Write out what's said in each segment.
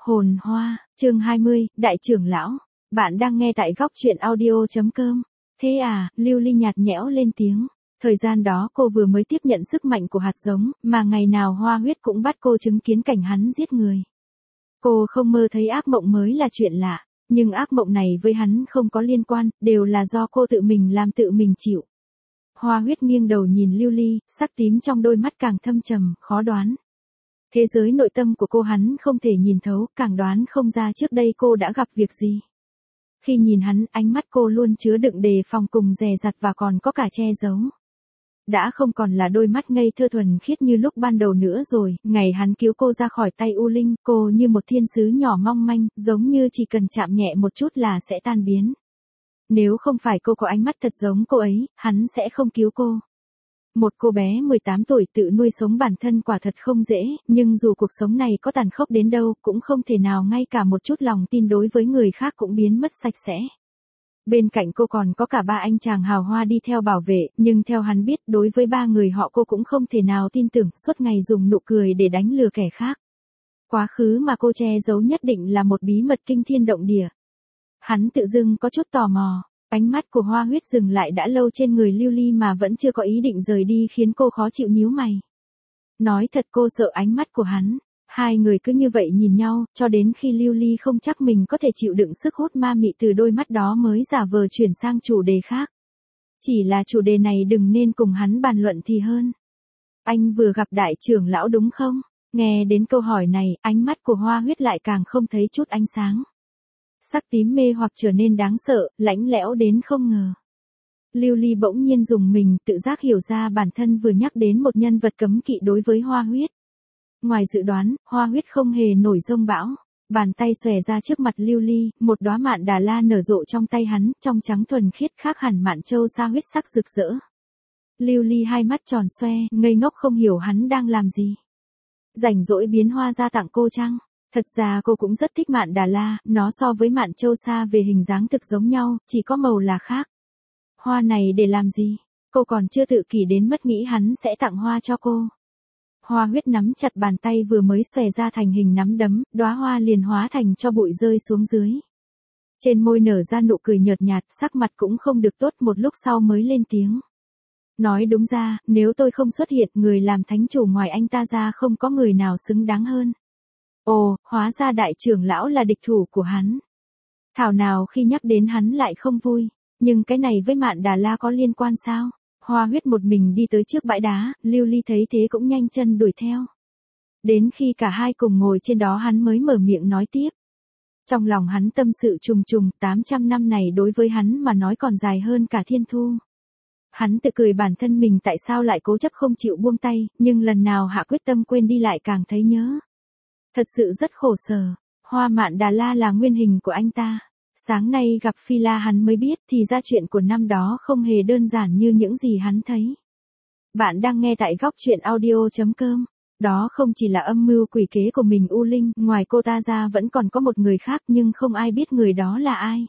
Hồn hoa, chương 20, Đại trưởng lão. Bạn đang nghe tại góc truyện audio.com. Thế à, Lưu Ly nhạt nhẽo lên tiếng. Thời gian đó cô vừa mới tiếp nhận sức mạnh của hạt giống, mà ngày nào Hoa Huyết cũng bắt cô chứng kiến cảnh hắn giết người. Cô không mơ thấy ác mộng mới là chuyện lạ, nhưng ác mộng này với hắn không có liên quan, đều là do cô tự mình làm tự mình chịu. Hoa Huyết nghiêng đầu nhìn Lưu Ly, sắc tím trong đôi mắt càng thâm trầm, khó đoán. Thế giới nội tâm của cô hắn không thể nhìn thấu, càng đoán không ra trước đây cô đã gặp việc gì. Khi nhìn hắn, ánh mắt cô luôn chứa đựng đề phòng cùng dè dặt và còn có cả che giấu. Đã không còn là đôi mắt ngây thơ thuần khiết như lúc ban đầu nữa rồi, ngày hắn cứu cô ra khỏi tay U Linh, cô như một thiên sứ nhỏ mong manh, giống như chỉ cần chạm nhẹ một chút là sẽ tan biến. Nếu không phải cô có ánh mắt thật giống cô ấy, hắn sẽ không cứu cô. Một cô bé 18 tuổi tự nuôi sống bản thân quả thật không dễ, nhưng dù cuộc sống này có tàn khốc đến đâu, cũng không thể nào ngay cả một chút lòng tin đối với người khác cũng biến mất sạch sẽ. Bên cạnh cô còn có cả ba anh chàng hào hoa đi theo bảo vệ, nhưng theo hắn biết, đối với ba người họ cô cũng không thể nào tin tưởng, suốt ngày dùng nụ cười để đánh lừa kẻ khác. Quá khứ mà cô che giấu nhất định là một bí mật kinh thiên động địa. Hắn tự dưng có chút tò mò. Ánh mắt của Hoa Huyết dừng lại đã lâu trên người Lưu Ly mà vẫn chưa có ý định rời đi khiến cô khó chịu nhíu mày. Nói thật cô sợ ánh mắt của hắn. Hai người cứ như vậy nhìn nhau, cho đến khi Lưu Ly không chắc mình có thể chịu đựng sức hút ma mị từ đôi mắt đó mới giả vờ chuyển sang chủ đề khác. Chỉ là chủ đề này đừng nên cùng hắn bàn luận thì hơn. Anh vừa gặp đại trưởng lão đúng không? Nghe đến câu hỏi này, ánh mắt của Hoa Huyết lại càng không thấy chút ánh sáng. Sắc tím mê hoặc trở nên đáng sợ, lãnh lẽo đến không ngờ. Lưu Ly bỗng nhiên dùng mình, tự giác hiểu ra bản thân vừa nhắc đến một nhân vật cấm kỵ đối với Hoa Huyết. Ngoài dự đoán, Hoa Huyết không hề nổi giông bão. Bàn tay xòe ra trước mặt Lưu Ly, một đóa mạn đà la nở rộ trong tay hắn, trong trắng thuần khiết khác hẳn mạn châu sa huyết sắc rực rỡ. Lưu Ly hai mắt tròn xoe, ngây ngốc không hiểu hắn đang làm gì. Rảnh rỗi biến hoa ra tặng cô chăng? Thật ra cô cũng rất thích mạn đà la, nó so với mạn châu sa về hình dáng thực giống nhau, chỉ có màu là khác. Hoa này để làm gì? Cô còn chưa tự kỷ đến mất nghĩ hắn sẽ tặng hoa cho cô. Hoa Huyết nắm chặt bàn tay vừa mới xòe ra thành hình nắm đấm, đóa hoa liền hóa thành cho bụi rơi xuống dưới. Trên môi nở ra nụ cười nhợt nhạt, sắc mặt cũng không được tốt, một lúc sau mới lên tiếng. Nói đúng ra, nếu tôi không xuất hiện, người làm thánh chủ ngoài anh ta ra không có người nào xứng đáng hơn. Ồ, hóa ra đại trưởng lão là địch thủ của hắn. Thảo nào khi nhắc đến hắn lại không vui, nhưng cái này với mạn đà la có liên quan sao? Hoa Huyết một mình đi tới trước bãi đá, Lưu Ly thấy thế cũng nhanh chân đuổi theo. Đến khi cả hai cùng ngồi trên đó hắn mới mở miệng nói tiếp. Trong lòng hắn tâm sự trùng trùng, 800 năm này đối với hắn mà nói còn dài hơn cả thiên thu. Hắn tự cười bản thân mình tại sao lại cố chấp không chịu buông tay, nhưng lần nào hạ quyết tâm quên đi lại càng thấy nhớ. Thật sự rất khổ sở, hoa mạn đà la là nguyên hình của anh ta. Sáng nay gặp Phi La hắn mới biết thì ra chuyện của năm đó không hề đơn giản như những gì hắn thấy. Bạn đang nghe tại góc truyện audio.com. Đó không chỉ là âm mưu quỷ kế của mình U Linh, ngoài cô ta ra vẫn còn có một người khác nhưng không ai biết người đó là ai.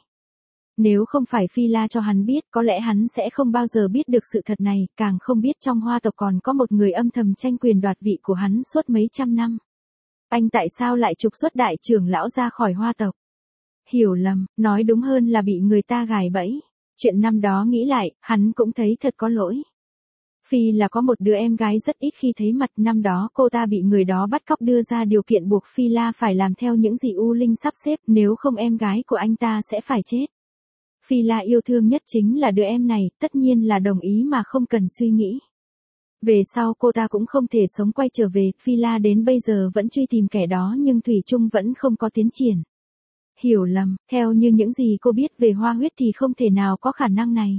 Nếu không phải Phi La cho hắn biết, có lẽ hắn sẽ không bao giờ biết được sự thật này, càng không biết trong hoa tộc còn có một người âm thầm tranh quyền đoạt vị của hắn suốt mấy trăm năm. Anh tại sao lại trục xuất đại trưởng lão ra khỏi hoa tộc? Hiểu lầm, nói đúng hơn là bị người ta gài bẫy. Chuyện năm đó nghĩ lại, hắn cũng thấy thật có lỗi. Phi là có một đứa em gái rất ít khi thấy mặt, năm đó cô ta bị người đó bắt cóc đưa ra điều kiện buộc Phi La phải làm theo những gì U Linh sắp xếp, nếu không em gái của anh ta sẽ phải chết. Phi La yêu thương nhất chính là đứa em này, tất nhiên là đồng ý mà không cần suy nghĩ. Về sau cô ta cũng không thể sống quay trở về, Phi La đến bây giờ vẫn truy tìm kẻ đó nhưng thủy chung vẫn không có tiến triển. Hiểu lầm, theo như những gì cô biết về Hoa Huyết thì không thể nào có khả năng này.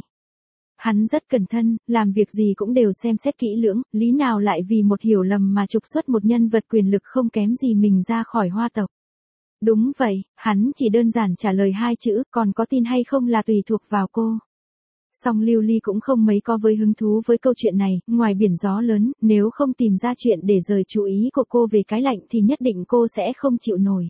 Hắn rất cẩn thận, làm việc gì cũng đều xem xét kỹ lưỡng, lý nào lại vì một hiểu lầm mà trục xuất một nhân vật quyền lực không kém gì mình ra khỏi hoa tộc. Đúng vậy, hắn chỉ đơn giản trả lời hai chữ, còn có tin hay không là tùy thuộc vào cô. Song Lưu Ly cũng không mấy có với hứng thú với câu chuyện này, ngoài biển gió lớn, nếu không tìm ra chuyện để rời chú ý của cô về cái lạnh thì nhất định cô sẽ không chịu nổi.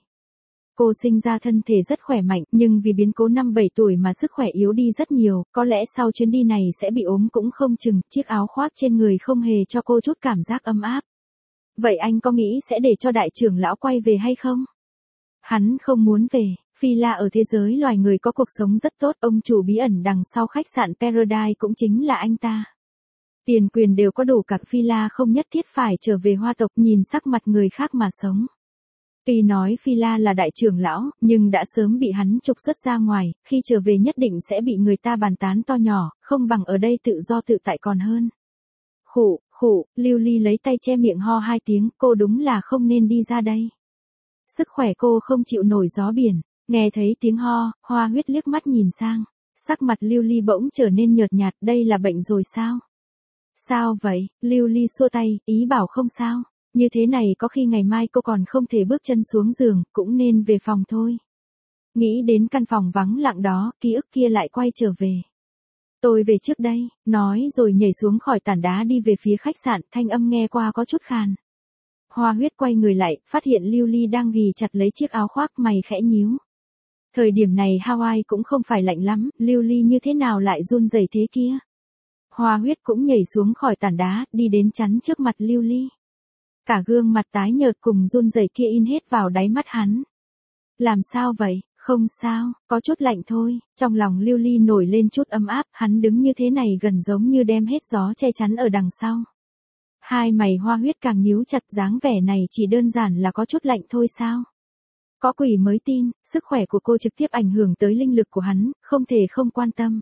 Cô sinh ra thân thể rất khỏe mạnh, nhưng vì biến cố năm 7 tuổi mà sức khỏe yếu đi rất nhiều, có lẽ sau chuyến đi này sẽ bị ốm cũng không chừng, chiếc áo khoác trên người không hề cho cô chút cảm giác ấm áp. Vậy anh có nghĩ sẽ để cho đại trưởng lão quay về hay không? Hắn không muốn về, Phi La ở thế giới loài người có cuộc sống rất tốt, ông chủ bí ẩn đằng sau khách sạn Paradise cũng chính là anh ta. Tiền quyền đều có đủ cả, Phi La không nhất thiết phải trở về Hoa tộc nhìn sắc mặt người khác mà sống. Tuy nói Phi La là đại trưởng lão, nhưng đã sớm bị hắn trục xuất ra ngoài, khi trở về nhất định sẽ bị người ta bàn tán to nhỏ, không bằng ở đây tự do tự tại còn hơn. Khụ, Lưu Ly lấy tay che miệng ho 2 tiếng, cô đúng là không nên đi ra đây. Sức khỏe cô không chịu nổi gió biển, nghe thấy tiếng ho, Hoa Huyết liếc mắt nhìn sang. Sắc mặt Lưu Ly bỗng trở nên nhợt nhạt, đây là bệnh rồi sao? Sao vậy? Lưu Ly xua tay, ý bảo không sao. Như thế này có khi ngày mai cô còn không thể bước chân xuống giường, cũng nên về phòng thôi. Nghĩ đến căn phòng vắng lặng đó, ký ức kia lại quay trở về. Tôi về trước đây, nói rồi nhảy xuống khỏi tảng đá đi về phía khách sạn, thanh âm nghe qua có chút khàn. Hoa Huyết quay người lại, phát hiện Lưu Ly đang ghì chặt lấy chiếc áo khoác, mày khẽ nhíu. Thời điểm này Hawaii cũng không phải lạnh lắm, Lưu Ly như thế nào lại run rẩy thế kia. Hoa Huyết cũng nhảy xuống khỏi tảng đá, đi đến chắn trước mặt Lưu Ly. Cả gương mặt tái nhợt cùng run rẩy kia in hết vào đáy mắt hắn. Làm sao vậy? Không sao, có chút lạnh thôi. Trong lòng Lưu Ly nổi lên chút ấm áp, hắn đứng như thế này gần giống như đem hết gió che chắn ở đằng sau. Hai mày Hoa Huyết càng nhíu chặt, dáng vẻ này chỉ đơn giản là có chút lạnh thôi sao? Có quỷ mới tin, sức khỏe của cô trực tiếp ảnh hưởng tới linh lực của hắn, không thể không quan tâm.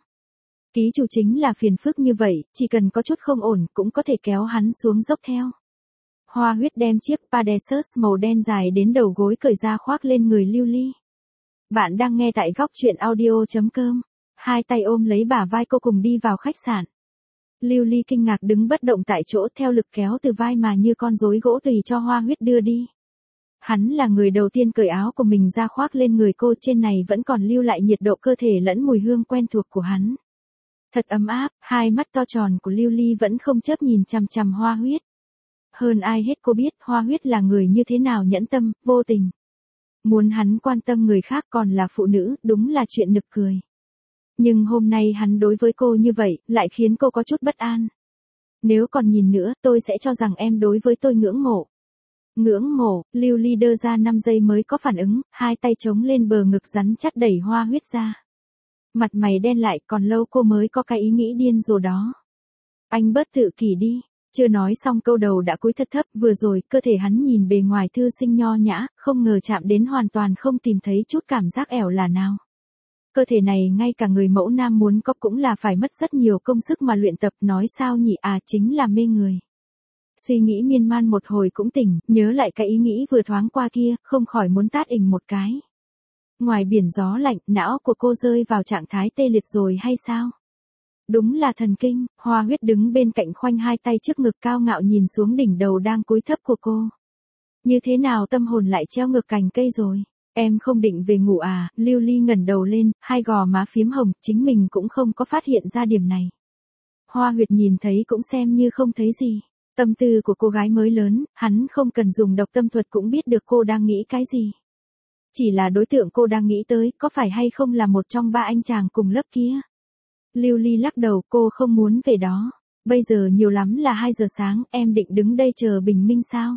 Ký chủ chính là phiền phức như vậy, chỉ cần có chút không ổn cũng có thể kéo hắn xuống dốc theo. Hoa Huyết đem chiếc Pegasus màu đen dài đến đầu gối cởi ra khoác lên người Lưu Ly. Bạn đang nghe tại góc truyện audio.com. Hai tay ôm lấy bả vai cô cùng đi vào khách sạn. Lưu Ly kinh ngạc đứng bất động tại chỗ, theo lực kéo từ vai mà như con rối gỗ tùy cho Hoa Huyết đưa đi. Hắn là người đầu tiên cởi áo của mình ra khoác lên người cô, trên này vẫn còn lưu lại nhiệt độ cơ thể lẫn mùi hương quen thuộc của hắn. Thật ấm áp, hai mắt to tròn của Lưu Ly vẫn không chớp nhìn chằm chằm Hoa Huyết. Hơn ai hết cô biết Hoa Huyết là người như thế nào nhẫn tâm, vô tình. Muốn hắn quan tâm người khác còn là phụ nữ, đúng là chuyện nực cười. Nhưng hôm nay hắn đối với cô như vậy, lại khiến cô có chút bất an. Nếu còn nhìn nữa, tôi sẽ cho rằng em đối với tôi ngưỡng mộ. Ngưỡng mộ, Lưu Ly đơ ra 5 giây mới có phản ứng, hai tay chống lên bờ ngực rắn chắc đẩy Hoa Huyết ra. Mặt mày đen lại, còn lâu cô mới có cái ý nghĩ điên rồ đó. Anh bớt tự kỷ đi. Chưa nói xong câu đầu đã cúi thật thấp, vừa rồi cơ thể hắn nhìn bề ngoài thư sinh nho nhã, không ngờ chạm đến hoàn toàn không tìm thấy chút cảm giác ẻo là nào. Cơ thể này ngay cả người mẫu nam muốn có cũng là phải mất rất nhiều công sức mà luyện tập, nói sao nhỉ, chính là mê người. Suy nghĩ miên man một hồi cũng tỉnh, nhớ lại cái ý nghĩ vừa thoáng qua kia, không khỏi muốn tát ình một cái. Ngoài biển gió lạnh, não của cô rơi vào trạng thái tê liệt rồi hay sao? Đúng là thần kinh. Hoa Huyết đứng bên cạnh khoanh hai tay trước ngực cao ngạo nhìn xuống đỉnh đầu đang cúi thấp của cô. Như thế nào tâm hồn lại treo ngược cành cây rồi? Em không định về ngủ à? Lưu Ly ngẩng đầu lên, hai gò má phím hồng, chính mình cũng không có phát hiện ra điểm này. Hoa Huyệt nhìn thấy cũng xem như không thấy gì. Tâm tư của cô gái mới lớn, hắn không cần dùng độc tâm thuật cũng biết được cô đang nghĩ cái gì. Chỉ là đối tượng cô đang nghĩ tới, có phải hay không là một trong ba anh chàng cùng lớp kia? Lưu Ly lắc đầu, cô không muốn về đó. Bây giờ nhiều lắm là 2 giờ sáng, em định đứng đây chờ bình minh sao?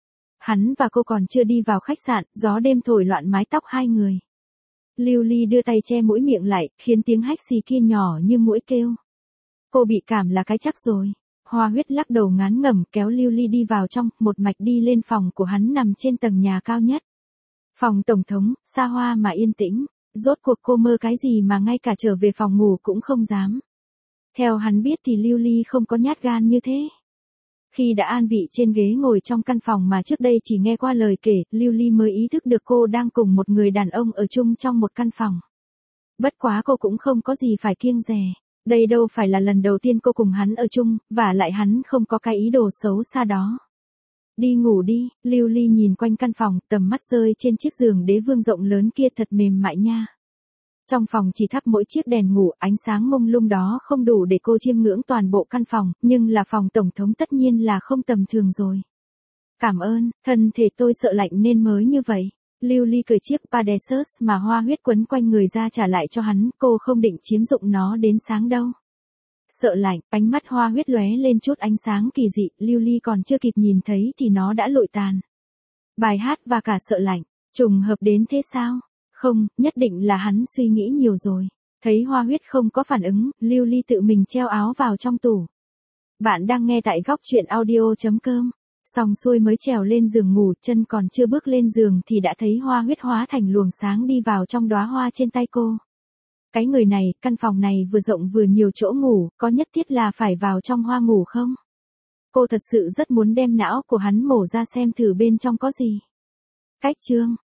Hắn và cô còn chưa đi vào khách sạn, gió đêm thổi loạn mái tóc hai người. Lưu Ly đưa tay che mũi miệng lại, khiến tiếng hách xì kia nhỏ như muỗi kêu. Cô bị cảm là cái chắc rồi. Hoa Huyết lắc đầu ngán ngẩm kéo Lưu Ly đi vào trong, một mạch đi lên phòng của hắn nằm trên tầng nhà cao nhất. Phòng tổng thống, xa hoa mà yên tĩnh. Rốt cuộc cô mơ cái gì mà ngay cả trở về phòng ngủ cũng không dám. Theo hắn biết thì Lưu Ly không có nhát gan như thế. Khi đã an vị trên ghế ngồi trong căn phòng mà trước đây chỉ nghe qua lời kể, Lưu Ly mới ý thức được cô đang cùng một người đàn ông ở chung trong một căn phòng. Bất quá cô cũng không có gì phải kiêng dè. Đây đâu phải là lần đầu tiên cô cùng hắn ở chung, và lại hắn không có cái ý đồ xấu xa đó. Đi ngủ đi, Lưu Ly nhìn quanh căn phòng, tầm mắt rơi trên chiếc giường đế vương rộng lớn kia thật mềm mại nha. Trong phòng chỉ thắp mỗi chiếc đèn ngủ, ánh sáng mông lung đó không đủ để cô chiêm ngưỡng toàn bộ căn phòng, nhưng là phòng tổng thống tất nhiên là không tầm thường rồi. Cảm ơn, thân thể tôi sợ lạnh nên mới như vậy. Lưu Ly cởi chiếc Pegasus mà Hoa Huyết quấn quanh người ra trả lại cho hắn, cô không định chiếm dụng nó đến sáng đâu. Sợ lạnh, ánh mắt Hoa Huyết lóe lên chút ánh sáng kỳ dị, Lưu Ly còn chưa kịp nhìn thấy thì nó đã lụi tàn. Bài hát và cả sợ lạnh. Trùng hợp đến thế sao? Không, nhất định là hắn suy nghĩ nhiều rồi. Thấy Hoa Huyết không có phản ứng, Lưu Ly tự mình treo áo vào trong tủ. Bạn đang nghe tại góc chuyện audio.com. Xong xuôi mới trèo lên giường ngủ, chân còn chưa bước lên giường thì đã thấy Hoa Huyết hóa thành luồng sáng đi vào trong đóa hoa trên tay cô. Cái người này, căn phòng này vừa rộng vừa nhiều chỗ ngủ, có nhất thiết là phải vào trong hoa ngủ không? Cô thật sự rất muốn đem não của hắn mổ ra xem thử bên trong có gì. Cách chương